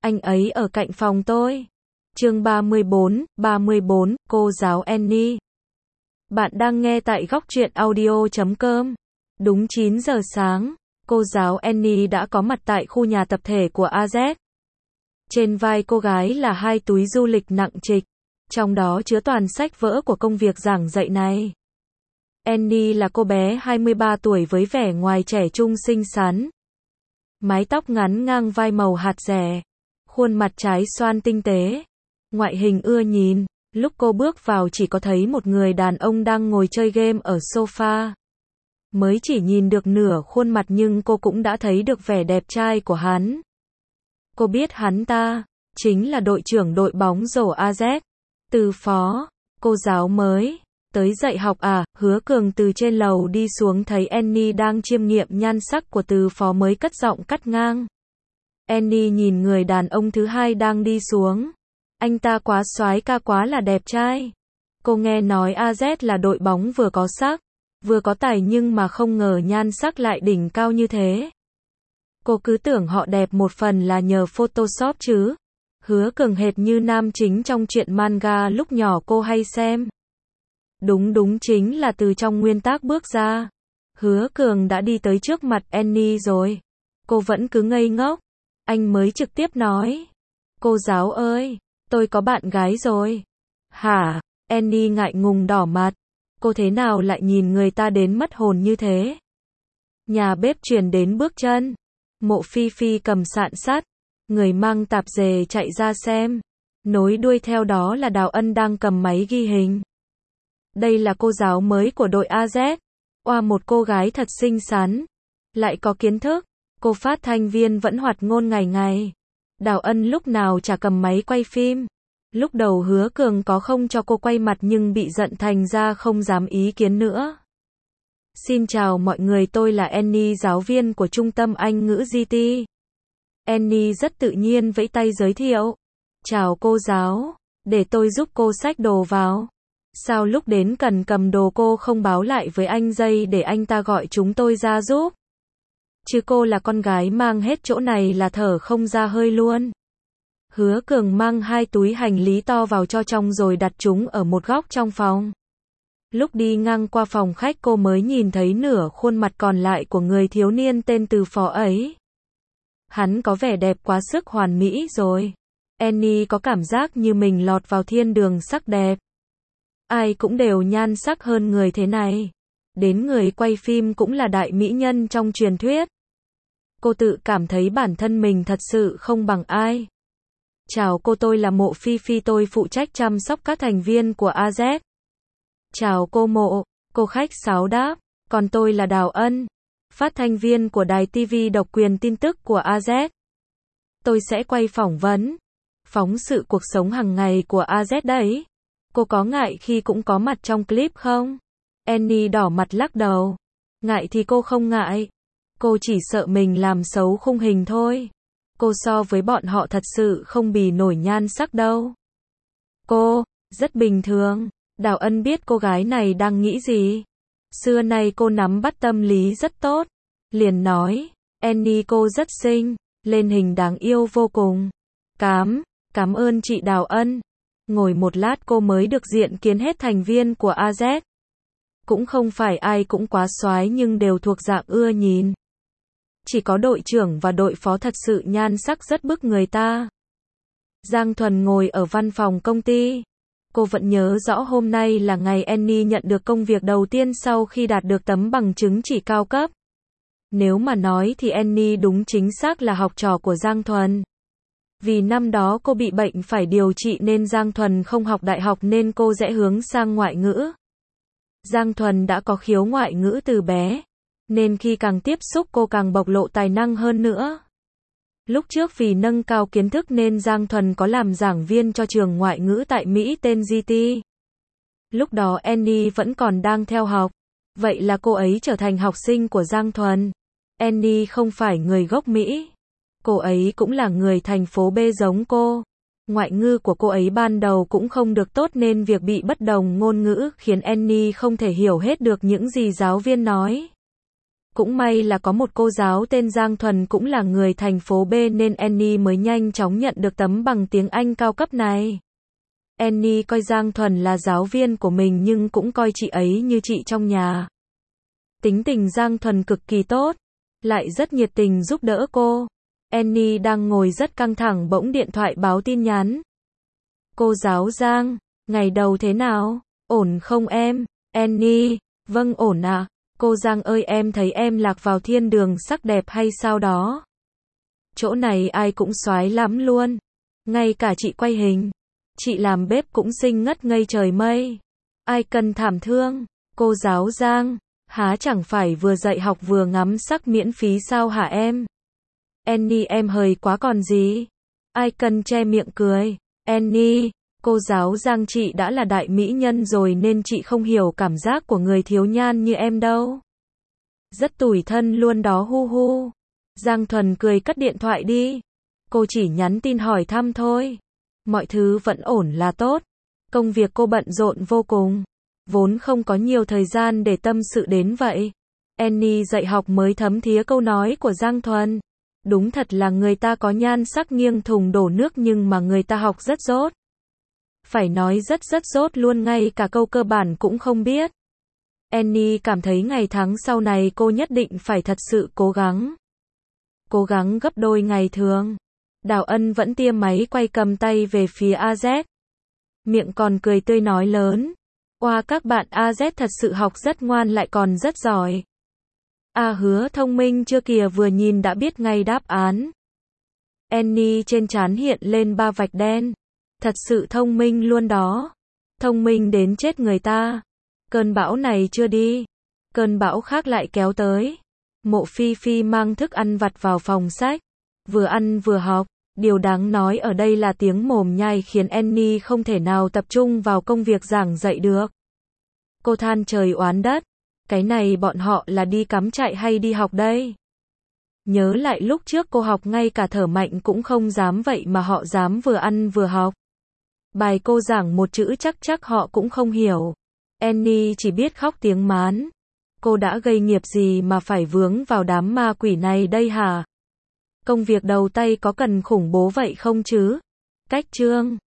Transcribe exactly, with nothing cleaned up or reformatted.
Anh ấy ở cạnh phòng tôi. Chương ba mươi bốn, ba mươi bốn, cô giáo Annie. Bạn đang nghe tại góc truyện audio chấm com. Đúng chín giờ sáng, cô giáo Annie đã có mặt tại khu nhà tập thể của a dét. Trên vai cô gái là hai túi du lịch nặng trịch, trong đó chứa toàn sách vở của công việc giảng dạy này. Annie là cô bé hai mươi ba tuổi với vẻ ngoài trẻ trung xinh xắn. Mái tóc ngắn ngang vai màu hạt dẻ, khuôn mặt trái xoan tinh tế, ngoại hình ưa nhìn. Lúc cô bước vào chỉ có thấy một người đàn ông đang ngồi chơi game ở sofa. Mới chỉ nhìn được nửa khuôn mặt nhưng cô cũng đã thấy được vẻ đẹp trai của hắn. Cô biết hắn ta chính là đội trưởng đội bóng rổ a dét, Từ Phó. Cô giáo mới tới dạy học à? Hứa Cường từ trên lầu đi xuống thấy Annie đang chiêm nghiệm nhan sắc của Từ Phó mới cất giọng cắt ngang. Annie nhìn người đàn ông thứ hai đang đi xuống. Anh ta quá soái ca, quá là đẹp trai. Cô nghe nói a dét là đội bóng vừa có sắc, vừa có tài nhưng mà không ngờ nhan sắc lại đỉnh cao như thế. Cô cứ tưởng họ đẹp một phần là nhờ Photoshop chứ. Hứa Cường hệt như nam chính trong truyện manga lúc nhỏ cô hay xem. Đúng đúng chính là từ trong nguyên tác bước ra. Hứa Cường đã đi tới trước mặt Annie rồi. Cô vẫn cứ ngây ngốc. Anh mới trực tiếp nói. Cô giáo ơi, tôi có bạn gái rồi. Hả? Annie ngại ngùng đỏ mặt. Cô thế nào lại nhìn người ta đến mất hồn như thế? Nhà bếp truyền đến bước chân. Mộ Phi Phi cầm sạn sắt, người mang tạp dề chạy ra xem. Nối đuôi theo đó là Đào Ân đang cầm máy ghi hình. Đây là cô giáo mới của đội a dét. Oa, một cô gái thật xinh xắn, lại có kiến thức. Cô phát thanh viên vẫn hoạt ngôn ngày ngày. Đào Ân lúc nào chả cầm máy quay phim. Lúc đầu Hứa Cường có không cho cô quay mặt nhưng bị giận thành ra không dám ý kiến nữa. Xin chào mọi người, tôi là Annie, giáo viên của trung tâm Anh ngữ giê tê. Annie rất tự nhiên vẫy tay giới thiệu. Chào cô giáo, để tôi giúp cô xách đồ vào. Sao lúc đến cần cầm đồ cô không báo lại với anh Dây để anh ta gọi chúng tôi ra giúp? Chứ cô là con gái mang hết chỗ này là thở không ra hơi luôn. Hứa Cường mang hai túi hành lý to vào cho trong rồi đặt chúng ở một góc trong phòng. Lúc đi ngang qua phòng khách cô mới nhìn thấy nửa khuôn mặt còn lại của người thiếu niên tên Từ Phó ấy. Hắn có vẻ đẹp quá sức hoàn mỹ rồi. Annie có cảm giác như mình lọt vào thiên đường sắc đẹp. Ai cũng đều nhan sắc hơn người thế này. Đến người quay phim cũng là đại mỹ nhân trong truyền thuyết. Cô tự cảm thấy bản thân mình thật sự không bằng ai. Chào cô, tôi là Mộ Phi Phi, tôi phụ trách chăm sóc các thành viên của a dét. Chào cô Mộ, cô khách sáo đáp. Còn tôi là Đào Ân, phát thanh viên của đài ti vi độc quyền tin tức của a dét. Tôi sẽ quay phỏng vấn, phóng sự cuộc sống hàng ngày của a dét đấy. Cô có ngại khi cũng có mặt trong clip không? Annie đỏ mặt lắc đầu. Ngại thì cô không ngại. Cô chỉ sợ mình làm xấu khung hình thôi. Cô so với bọn họ thật sự không bì nổi nhan sắc đâu. Cô, rất bình thường. Đào Ân biết cô gái này đang nghĩ gì. Xưa nay cô nắm bắt tâm lý rất tốt. Liền nói, Annie cô rất xinh, lên hình đáng yêu vô cùng. Cám, cảm ơn chị Đào Ân. Ngồi một lát cô mới được diện kiến hết thành viên của a dét. Cũng không phải ai cũng quá soái nhưng đều thuộc dạng ưa nhìn. Chỉ có đội trưởng và đội phó thật sự nhan sắc rất bức người ta. Giang Thuần ngồi ở văn phòng công ty. Cô vẫn nhớ rõ hôm nay là ngày Annie nhận được công việc đầu tiên sau khi đạt được tấm bằng chứng chỉ cao cấp. Nếu mà nói thì Annie đúng chính xác là học trò của Giang Thuần. Vì năm đó cô bị bệnh phải điều trị nên Giang Thuần không học đại học nên cô rẽ hướng sang ngoại ngữ. Giang Thuần đã có khiếu ngoại ngữ từ bé, nên khi càng tiếp xúc cô càng bộc lộ tài năng hơn nữa. Lúc trước vì nâng cao kiến thức nên Giang Thuần có làm giảng viên cho trường ngoại ngữ tại Mỹ tên giê tê. Lúc đó Annie vẫn còn đang theo học, vậy là cô ấy trở thành học sinh của Giang Thuần. Annie không phải người gốc Mỹ. Cô ấy cũng là người thành phố B giống cô. Ngoại ngữ của cô ấy ban đầu cũng không được tốt nên việc bị bất đồng ngôn ngữ khiến Annie không thể hiểu hết được những gì giáo viên nói. Cũng may là có một cô giáo tên Giang Thuần cũng là người thành phố B nên Annie mới nhanh chóng nhận được tấm bằng tiếng Anh cao cấp này. Annie coi Giang Thuần là giáo viên của mình nhưng cũng coi chị ấy như chị trong nhà. Tính tình Giang Thuần cực kỳ tốt, lại rất nhiệt tình giúp đỡ cô. Annie đang ngồi rất căng thẳng bỗng điện thoại báo tin nhắn. Cô giáo Giang, ngày đầu thế nào? Ổn không em? Annie, vâng ổn ạ. Cô Giang ơi em thấy em lạc vào thiên đường sắc đẹp hay sao đó? Chỗ này ai cũng soái lắm luôn. Ngay cả chị quay hình. Chị làm bếp cũng xinh ngất ngây trời mây. Ai cần thảm thương? Cô giáo Giang, há chẳng phải vừa dạy học vừa ngắm sắc miễn phí sao hả em? Annie em hời quá còn gì? Ai cần che miệng cười? Annie, cô giáo Giang chị đã là đại mỹ nhân rồi nên chị không hiểu cảm giác của người thiếu nhan như em đâu. Rất tủi thân luôn đó hu hu. Giang Thuần cười cất điện thoại đi. Cô chỉ nhắn tin hỏi thăm thôi. Mọi thứ vẫn ổn là tốt. Công việc cô bận rộn vô cùng. Vốn không có nhiều thời gian để tâm sự đến vậy. Annie dạy học mới thấm thía câu nói của Giang Thuần. Đúng thật là người ta có nhan sắc nghiêng thùng đổ nước nhưng mà người ta học rất dốt. Phải nói rất rất dốt luôn, ngay cả câu cơ bản cũng không biết. Annie cảm thấy ngày tháng sau này cô nhất định phải thật sự cố gắng. Cố gắng gấp đôi ngày thường. Đào Ân vẫn tia máy quay cầm tay về phía a zét. Miệng còn cười tươi nói lớn. Oa các bạn a zét thật sự học rất ngoan lại còn rất giỏi. A Hứa thông minh chưa kìa, vừa nhìn đã biết ngay đáp án. Annie trên trán hiện lên ba vạch đen. Thật sự thông minh luôn đó. Thông minh đến chết người ta. Cơn bão này chưa đi. Cơn bão khác lại kéo tới. Mộ Phi Phi mang thức ăn vặt vào phòng sách. Vừa ăn vừa học. Điều đáng nói ở đây là tiếng mồm nhai khiến Annie không thể nào tập trung vào công việc giảng dạy được. Cô than trời oán đất. Cái này bọn họ là đi cắm trại hay đi học đây? Nhớ lại lúc trước cô học ngay cả thở mạnh cũng không dám, vậy mà họ dám vừa ăn vừa học. Bài cô giảng một chữ chắc chắc họ cũng không hiểu. Annie chỉ biết khóc tiếng mán. Cô đã gây nghiệp gì mà phải vướng vào đám ma quỷ này đây hả? Công việc đầu tay có cần khủng bố vậy không chứ? Cách chương